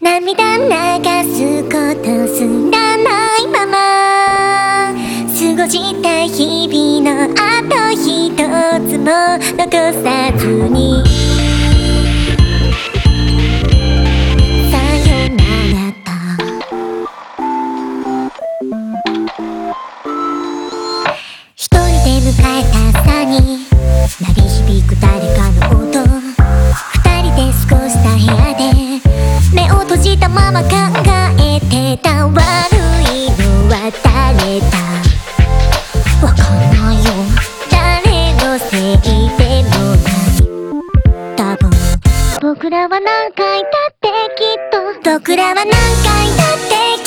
涙流すことすらないまま過ごした日々のあと一つも残さずにさよならと一人で迎えた朝に鳴り響く誰かの音二人で過ごした部屋で目を閉じたまま考えてた悪いのは誰だわかんないよ誰のせいでもない多分僕らは何回だってきっと僕らは何回だって